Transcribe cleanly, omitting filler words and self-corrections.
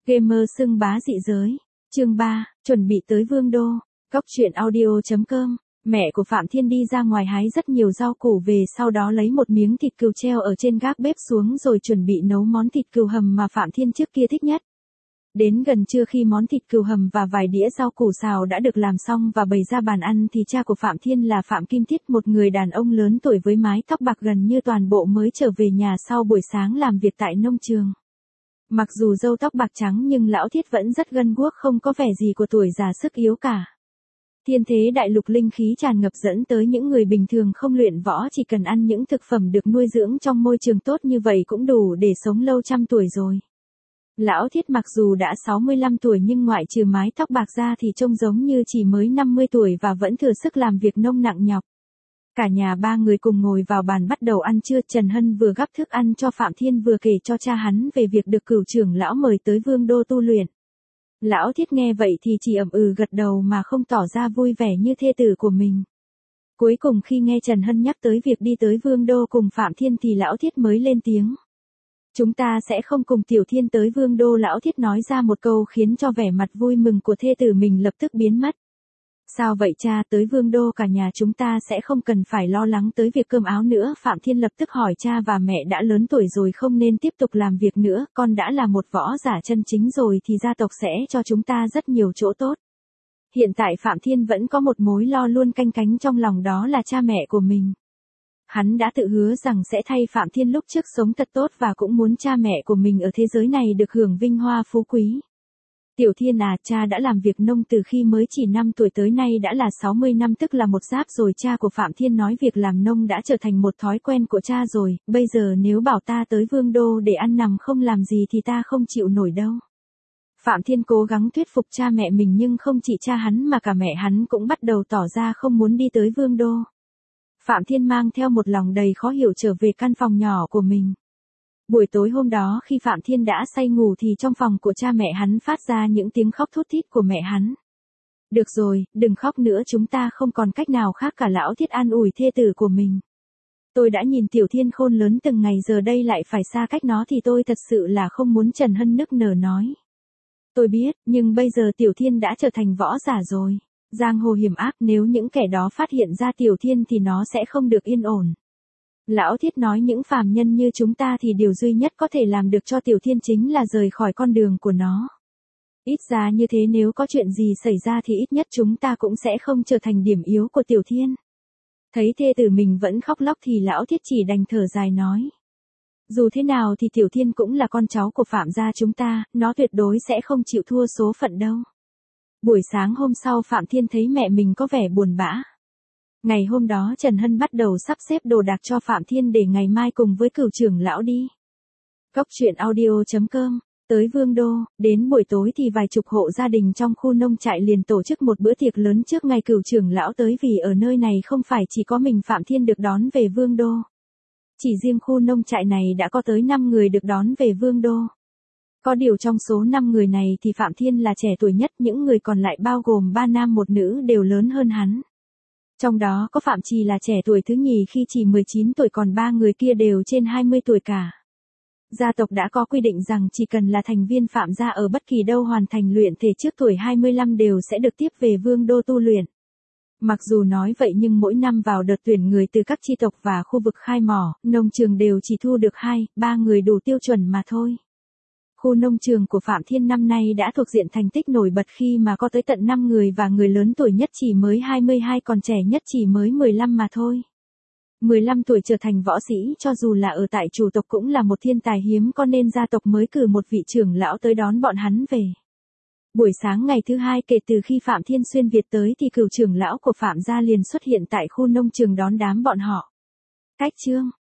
Gamer xưng bá dị giới. Chương 3, chuẩn bị tới Vương đô. Cóc truyện audio.com. Mẹ của Phạm Thiên đi ra ngoài hái rất nhiều rau củ về, sau đó lấy một miếng thịt cừu treo ở trên gác bếp xuống rồi chuẩn bị nấu món thịt cừu hầm mà Phạm Thiên trước kia thích nhất. Đến gần trưa khi món thịt cừu hầm và vài đĩa rau củ xào đã được làm xong và bày ra bàn ăn thì cha của Phạm Thiên là Phạm Kim Thiết, một người đàn ông lớn tuổi với mái tóc bạc gần như toàn bộ, mới trở về nhà sau buổi sáng làm việc tại nông trường. Mặc dù râu tóc bạc trắng nhưng lão Thiết vẫn rất gân guốc, không có vẻ gì của tuổi già sức yếu cả. Thiên thế đại lục linh khí tràn ngập dẫn tới những người bình thường không luyện võ chỉ cần ăn những thực phẩm được nuôi dưỡng trong môi trường tốt như vậy cũng đủ để sống lâu trăm tuổi rồi. Lão Thiết mặc dù đã 65 tuổi nhưng ngoại trừ mái tóc bạc ra thì trông giống như chỉ mới 50 tuổi và vẫn thừa sức làm việc nông nặng nhọc. Cả nhà ba người cùng ngồi vào bàn bắt đầu ăn trưa. Trần Hân vừa gắp thức ăn cho Phạm Thiên vừa kể cho cha hắn về việc được Cửu trưởng lão mời tới Vương đô tu luyện. Lão Thiết nghe vậy thì chỉ ậm ừ gật đầu mà không tỏ ra vui vẻ như thê tử của mình. Cuối cùng khi nghe Trần Hân nhắc tới việc đi tới Vương đô cùng Phạm Thiên thì Lão Thiết mới lên tiếng. Chúng ta sẽ không cùng Tiểu Thiên tới Vương đô. Lão Thiết nói ra một câu khiến cho vẻ mặt vui mừng của thê tử mình lập tức biến mất. Sao vậy cha? Tới Vương đô cả nhà chúng ta sẽ không cần phải lo lắng tới việc cơm áo nữa. Phạm Thiên lập tức hỏi cha và mẹ đã lớn tuổi rồi không nên tiếp tục làm việc nữa, con đã là một võ giả chân chính rồi thì gia tộc sẽ cho chúng ta rất nhiều chỗ tốt. Hiện tại Phạm Thiên vẫn có một mối lo luôn canh cánh trong lòng, đó là cha mẹ của mình. Hắn đã tự hứa rằng sẽ thay Phạm Thiên lúc trước sống thật tốt và cũng muốn cha mẹ của mình ở thế giới này được hưởng vinh hoa phú quý. Tiểu Thiên à, cha đã làm việc nông từ khi mới chỉ 5 tuổi tới nay đã là 60 năm, tức là một giáp rồi. Cha của Phạm Thiên nói việc làm nông đã trở thành một thói quen của cha rồi, bây giờ nếu bảo ta tới Vương đô để ăn nằm không làm gì thì ta không chịu nổi đâu. Phạm Thiên cố gắng thuyết phục cha mẹ mình nhưng không chỉ cha hắn mà cả mẹ hắn cũng bắt đầu tỏ ra không muốn đi tới Vương đô. Phạm Thiên mang theo một lòng đầy khó hiểu trở về căn phòng nhỏ của mình. Buổi tối hôm đó khi Phạm Thiên đã say ngủ thì trong phòng của cha mẹ hắn phát ra những tiếng khóc thút thít của mẹ hắn. Được rồi, đừng khóc nữa, chúng ta không còn cách nào khác cả. Lão Thiết an ủi thê tử của mình. Tôi đã nhìn Tiểu Thiên khôn lớn từng ngày, giờ đây lại phải xa cách nó thì tôi thật sự là không muốn. Trần Hân nức nở nói. Tôi biết, nhưng bây giờ Tiểu Thiên đã trở thành võ giả rồi. Giang hồ hiểm ác, nếu những kẻ đó phát hiện ra Tiểu Thiên thì nó sẽ không được yên ổn. Lão Thiết nói những phàm nhân như chúng ta thì điều duy nhất có thể làm được cho Tiểu Thiên chính là rời khỏi con đường của nó. Ít ra như thế nếu có chuyện gì xảy ra thì ít nhất chúng ta cũng sẽ không trở thành điểm yếu của Tiểu Thiên. Thấy thê tử mình vẫn khóc lóc thì Lão Thiết chỉ đành thở dài nói. Dù thế nào thì Tiểu Thiên cũng là con cháu của Phạm gia chúng ta, nó tuyệt đối sẽ không chịu thua số phận đâu. Buổi sáng hôm sau Phạm Thiên thấy mẹ mình có vẻ buồn bã. Ngày hôm đó Trần Hân bắt đầu sắp xếp đồ đạc cho Phạm Thiên để ngày mai cùng với Cửu trưởng lão đi. Cóc truyện audio.com. Tới Vương đô, đến buổi tối thì vài chục hộ gia đình trong khu nông trại liền tổ chức một bữa tiệc lớn trước ngày Cửu trưởng lão tới, vì ở nơi này không phải chỉ có mình Phạm Thiên được đón về Vương đô. Chỉ riêng khu nông trại này đã có tới 5 người được đón về Vương đô. Có điều trong số 5 người này thì Phạm Thiên là trẻ tuổi nhất, những người còn lại bao gồm 3 nam 1 nữ đều lớn hơn hắn. Trong đó có Phạm Trì là trẻ tuổi thứ nhì khi chỉ 19 tuổi, còn 3 người kia đều trên 20 tuổi cả. Gia tộc đã có quy định rằng chỉ cần là thành viên Phạm gia ở bất kỳ đâu hoàn thành luyện thể trước tuổi 25 đều sẽ được tiếp về Vương đô tu luyện. Mặc dù nói vậy nhưng mỗi năm vào đợt tuyển người từ các chi tộc và khu vực khai mỏ, nông trường đều chỉ thu được 2-3 người đủ tiêu chuẩn mà thôi. Khu nông trường của Phạm Thiên năm nay đã thuộc diện thành tích nổi bật khi mà có tới tận 5 người và người lớn tuổi nhất chỉ mới 22, còn trẻ nhất chỉ mới 15 mà thôi. 15 tuổi trở thành võ sĩ cho dù là ở tại chủ tộc cũng là một thiên tài hiếm có, nên gia tộc mới cử một vị trưởng lão tới đón bọn hắn về. Buổi sáng ngày thứ hai kể từ khi Phạm Thiên xuyên Việt tới thì Cửu trưởng lão của Phạm gia liền xuất hiện tại khu nông trường đón đám bọn họ. Cách chương